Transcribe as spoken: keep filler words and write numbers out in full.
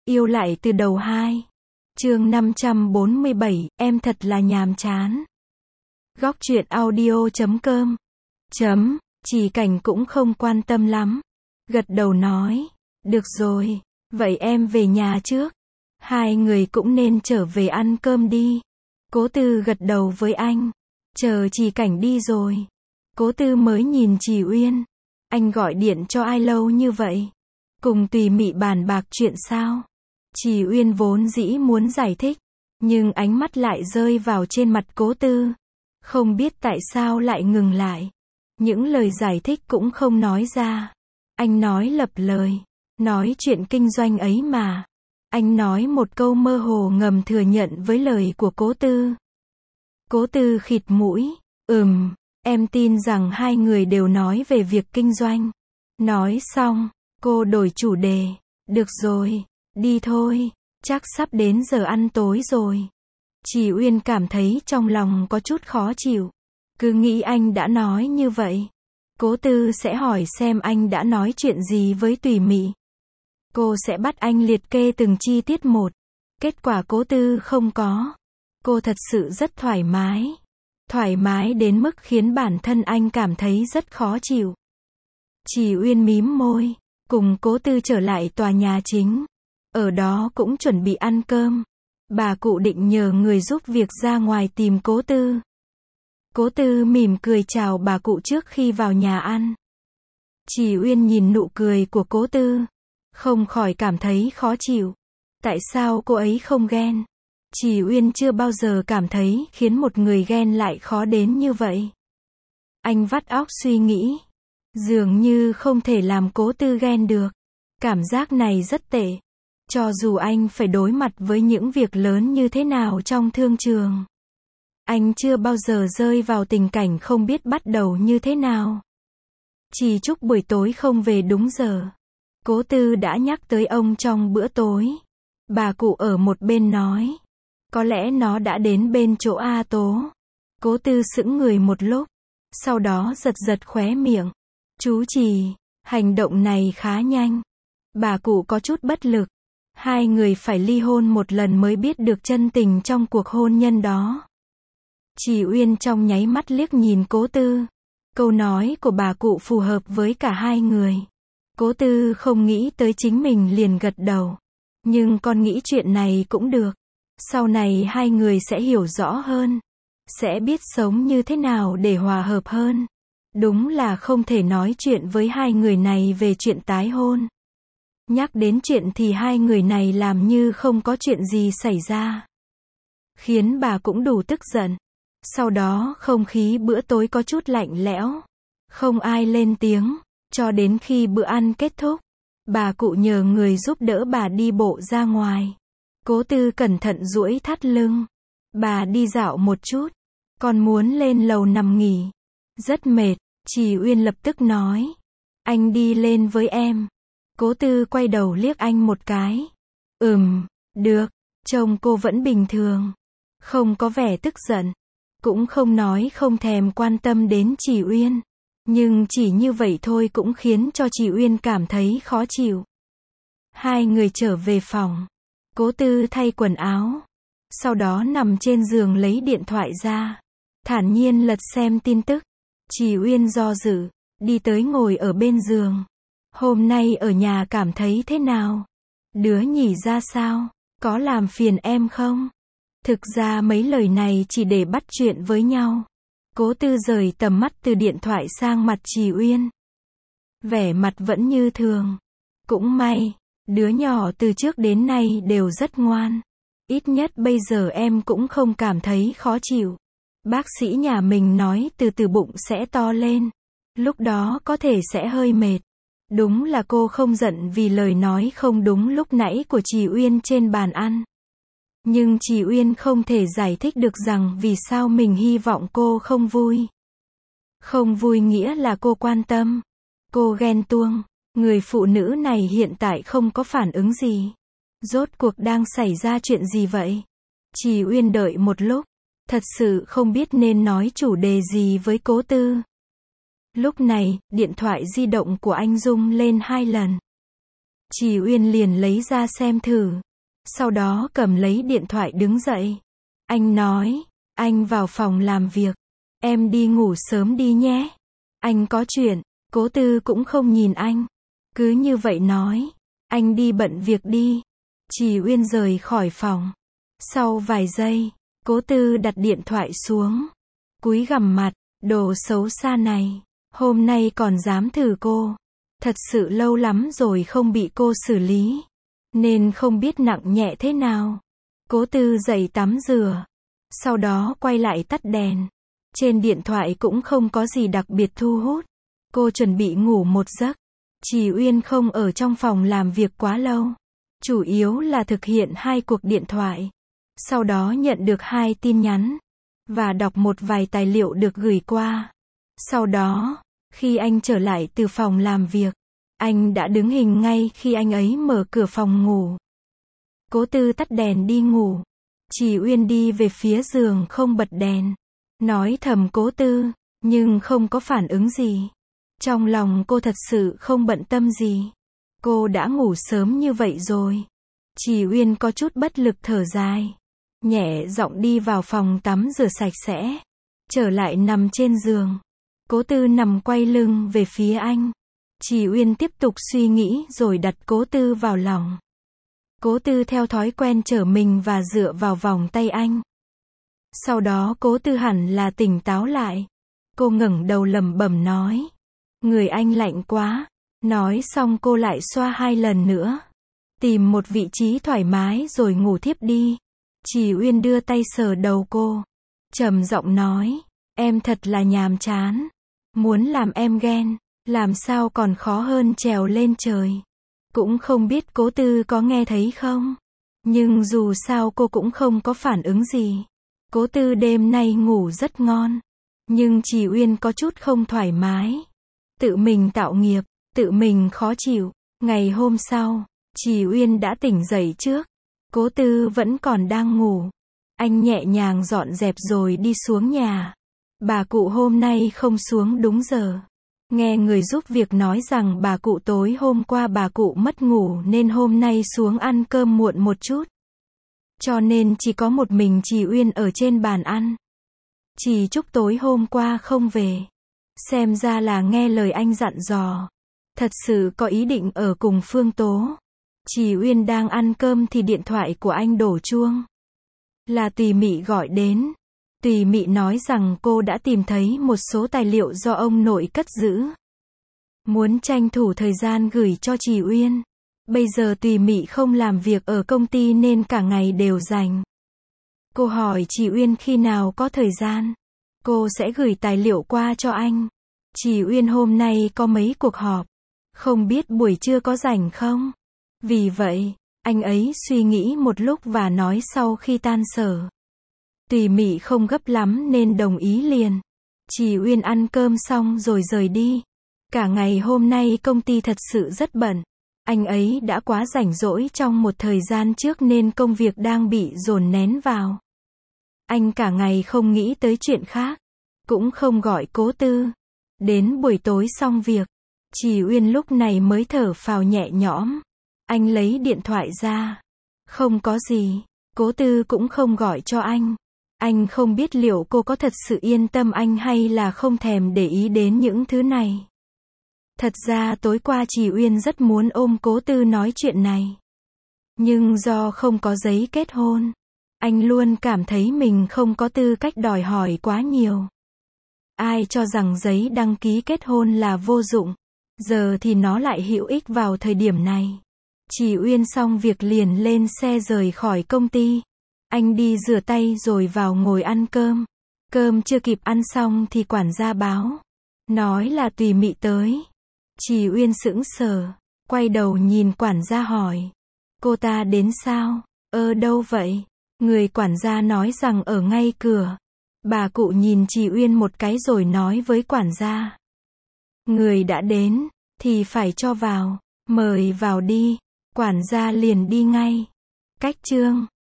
Yêu lại từ đầu hai. Chương năm trăm bốn mươi bảy, em thật là nhàm chán. Góc truyện audio chấm com. Chấm, Chỉ Cảnh cũng không quan tâm lắm. Gật đầu nói, được rồi, vậy em về nhà trước. Hai người cũng nên trở về ăn cơm đi. Cố Tư gật đầu với anh. Chờ Chỉ Cảnh đi rồi, Cố Tư mới nhìn Chỉ Uyên. Anh gọi điện cho ai lâu như vậy? Cùng Tùy Mị bàn bạc chuyện sao? Chỉ Uyên vốn dĩ muốn giải thích, nhưng ánh mắt lại rơi vào trên mặt Cố Tư. Không biết tại sao lại ngừng lại. Những lời giải thích cũng không nói ra. Anh nói lặp lời, nói chuyện kinh doanh ấy mà. Anh nói một câu mơ hồ ngầm thừa nhận với lời của Cố Tư. Cố Tư khịt mũi, ừm, em tin rằng hai người đều nói về việc kinh doanh. Nói xong, cô đổi chủ đề, được rồi, đi thôi, chắc sắp đến giờ ăn tối rồi. Chỉ Uyên cảm thấy trong lòng có chút khó chịu. Cứ nghĩ anh đã nói như vậy, Cố Tư sẽ hỏi xem anh đã nói chuyện gì với Tùy Mị. Cô sẽ bắt anh liệt kê từng chi tiết một. Kết quả Cố Tư không có. Cô thật sự rất thoải mái. Thoải mái đến mức khiến bản thân anh cảm thấy rất khó chịu. Chỉ Uyên mím môi, cùng Cố Tư trở lại tòa nhà chính. Ở đó cũng chuẩn bị ăn cơm. Bà cụ định nhờ người giúp việc ra ngoài tìm Cố Tư. Cố Tư mỉm cười chào bà cụ trước khi vào nhà ăn. Chỉ Uyên nhìn nụ cười của Cố Tư, không khỏi cảm thấy khó chịu. Tại sao cô ấy không ghen? Chỉ Uyên chưa bao giờ cảm thấy khiến một người ghen lại khó đến như vậy. Anh vắt óc suy nghĩ. Dường như không thể làm Cố Tư ghen được. Cảm giác này rất tệ. Cho dù anh phải đối mặt với những việc lớn như thế nào trong thương trường, anh chưa bao giờ rơi vào tình cảnh không biết bắt đầu như thế nào. Chỉ chúc buổi tối không về đúng giờ. Cố Tư đã nhắc tới ông trong bữa tối. Bà cụ ở một bên nói, có lẽ nó đã đến bên chỗ A Tố. Cố Tư sững người một lúc, sau đó giật giật khóe miệng. Chú Chỉ, hành động này khá nhanh. Bà cụ có chút bất lực. Hai người phải ly hôn một lần mới biết được chân tình trong cuộc hôn nhân đó. Chỉ Uyên trong nháy mắt liếc nhìn Cố Tư. Câu nói của bà cụ phù hợp với cả hai người. Cố Tư không nghĩ tới chính mình liền gật đầu. Nhưng con nghĩ chuyện này cũng được. Sau này hai người sẽ hiểu rõ hơn. Sẽ biết sống như thế nào để hòa hợp hơn. Đúng là không thể nói chuyện với hai người này về chuyện tái hôn. Nhắc đến chuyện thì hai người này làm như không có chuyện gì xảy ra. Khiến bà cũng đủ tức giận. Sau đó không khí bữa tối có chút lạnh lẽo. Không ai lên tiếng. Cho đến khi bữa ăn kết thúc, bà cụ nhờ người giúp đỡ bà đi bộ ra ngoài. Cố Tư cẩn thận duỗi thắt lưng. Bà đi dạo một chút. Còn muốn lên lầu nằm nghỉ. Rất mệt. Chỉ Uyên lập tức nói, anh đi lên với em. Cố Tư quay đầu liếc anh một cái. Ừm, được. Trông cô vẫn bình thường. Không có vẻ tức giận. Cũng không nói không thèm quan tâm đến Chỉ Uyên. Nhưng chỉ như vậy thôi cũng khiến cho Chỉ Uyên cảm thấy khó chịu. Hai người trở về phòng. Cố Tư thay quần áo. Sau đó nằm trên giường lấy điện thoại ra. Thản nhiên lật xem tin tức. Chỉ Uyên do dự, đi tới ngồi ở bên giường. Hôm nay ở nhà cảm thấy thế nào? Đứa nhỉ ra sao? Có làm phiền em không? Thực ra mấy lời này chỉ để bắt chuyện với nhau. Cố Tư rời tầm mắt từ điện thoại sang mặt Chỉ Uyên. Vẻ mặt vẫn như thường. Cũng may, đứa nhỏ từ trước đến nay đều rất ngoan. Ít nhất bây giờ em cũng không cảm thấy khó chịu. Bác sĩ nhà mình nói từ từ bụng sẽ to lên. Lúc đó có thể sẽ hơi mệt. Đúng là cô không giận vì lời nói không đúng lúc nãy của Chỉ Uyên trên bàn ăn. Nhưng Chỉ Uyên không thể giải thích được rằng vì sao mình hy vọng cô không vui. Không vui nghĩa là cô quan tâm. Cô ghen tuông. Người phụ nữ này hiện tại không có phản ứng gì. Rốt cuộc đang xảy ra chuyện gì vậy? Chỉ Uyên đợi một lúc. Thật sự không biết nên nói chủ đề gì với Cố Tư. Lúc này, điện thoại di động của anh rung lên hai lần. Trì Uyên liền lấy ra xem thử. Sau đó cầm lấy điện thoại đứng dậy. Anh nói, anh vào phòng làm việc. Em đi ngủ sớm đi nhé. Anh có chuyện. Cố Tư cũng không nhìn anh. Cứ như vậy nói. Anh đi bận việc đi. Trì Uyên rời khỏi phòng. Sau vài giây, Cố Tư đặt điện thoại xuống. Cúi gằm mặt, đồ xấu xa này. Hôm nay còn dám thử cô. Thật sự lâu lắm rồi không bị cô xử lý. Nên không biết nặng nhẹ thế nào. Cố Tư dậy tắm rửa. Sau đó quay lại tắt đèn. Trên điện thoại cũng không có gì đặc biệt thu hút. Cô chuẩn bị ngủ một giấc. Trì Uyên không ở trong phòng làm việc quá lâu. Chủ yếu là thực hiện hai cuộc điện thoại. Sau đó nhận được hai tin nhắn. Và đọc một vài tài liệu được gửi qua. Sau đó, khi anh trở lại từ phòng làm việc, anh đã đứng hình ngay khi anh ấy mở cửa phòng ngủ. Cố Tư tắt đèn đi ngủ. Trì Uyên đi về phía giường không bật đèn. Nói thầm Cố Tư, nhưng không có phản ứng gì. Trong lòng cô thật sự không bận tâm gì. Cô đã ngủ sớm như vậy rồi. Trì Uyên có chút bất lực thở dài. Nhẹ giọng đi vào phòng tắm rửa sạch sẽ. Trở lại nằm trên giường. Cố Tư nằm quay lưng về phía anh. Trì Uyên tiếp tục suy nghĩ rồi đặt Cố Tư vào lòng. Cố Tư theo thói quen trở mình và dựa vào vòng tay anh. Sau đó Cố Tư hẳn là tỉnh táo lại. Cô ngẩng đầu lẩm bẩm nói. Người anh lạnh quá. Nói xong cô lại xoa hai lần nữa. Tìm một vị trí thoải mái rồi ngủ thiếp đi. Trì Uyên đưa tay sờ đầu cô. Trầm giọng nói. Em thật là nhàm chán. Muốn làm em ghen. Làm sao còn khó hơn trèo lên trời. Cũng không biết Cố Tư có nghe thấy không. Nhưng dù sao cô cũng không có phản ứng gì. Cố Tư đêm nay ngủ rất ngon. Nhưng Trì Uyên có chút không thoải mái. Tự mình tạo nghiệp. Tự mình khó chịu. Ngày hôm sau, Trì Uyên đã tỉnh dậy trước. Cố Tư vẫn còn đang ngủ. Anh nhẹ nhàng dọn dẹp rồi đi xuống nhà. Bà cụ hôm nay không xuống đúng giờ. Nghe người giúp việc nói rằng bà cụ tối hôm qua bà cụ mất ngủ nên hôm nay xuống ăn cơm muộn một chút. Cho nên chỉ có một mình Trì Uyên ở trên bàn ăn. Trì Trúc tối hôm qua không về. Xem ra là nghe lời anh dặn dò. Thật sự có ý định ở cùng Phương Tố. Trì Uyên đang ăn cơm thì điện thoại của anh đổ chuông. Là Tùy Mị gọi đến. Tùy Mị nói rằng cô đã tìm thấy một số tài liệu do ông nội cất giữ. Muốn tranh thủ thời gian gửi cho Trì Uyên. Bây giờ Tùy Mị không làm việc ở công ty nên cả ngày đều rảnh. Cô hỏi Trì Uyên khi nào có thời gian. Cô sẽ gửi tài liệu qua cho anh. Trì Uyên hôm nay có mấy cuộc họp. Không biết buổi trưa có rảnh không? Vì vậy, anh ấy suy nghĩ một lúc và nói sau khi tan sở. Tùy Mị không gấp lắm nên đồng ý liền. Trì Uyên ăn cơm xong rồi rời đi. Cả ngày hôm nay công ty thật sự rất bận. Anh ấy đã quá rảnh rỗi trong một thời gian trước nên công việc đang bị dồn nén vào. Anh cả ngày không nghĩ tới chuyện khác. Cũng không gọi Cố Tư. Đến buổi tối xong việc. Trì Uyên lúc này mới thở phào nhẹ nhõm. Anh lấy điện thoại ra. Không có gì. Cố Tư cũng không gọi cho anh. Anh không biết liệu cô có thật sự yên tâm anh hay là không thèm để ý đến những thứ này. Thật ra tối qua Trì Uyên rất muốn ôm Cố Tư nói chuyện này. Nhưng do không có giấy kết hôn, anh luôn cảm thấy mình không có tư cách đòi hỏi quá nhiều. Ai cho rằng giấy đăng ký kết hôn là vô dụng, giờ thì nó lại hữu ích vào thời điểm này. Trì Uyên xong việc liền lên xe rời khỏi công ty. Anh đi rửa tay rồi vào ngồi ăn cơm. Cơm chưa kịp ăn xong thì quản gia báo. Nói là Tùy Mị tới. Trì Uyên sững sờ. Quay đầu nhìn quản gia hỏi. Cô ta đến sao? Ơ đâu vậy? Người quản gia nói rằng ở ngay cửa. Bà cụ nhìn Trì Uyên một cái rồi nói với quản gia. Người đã đến, thì phải cho vào. Mời vào đi. Quản gia liền đi ngay. Cách chương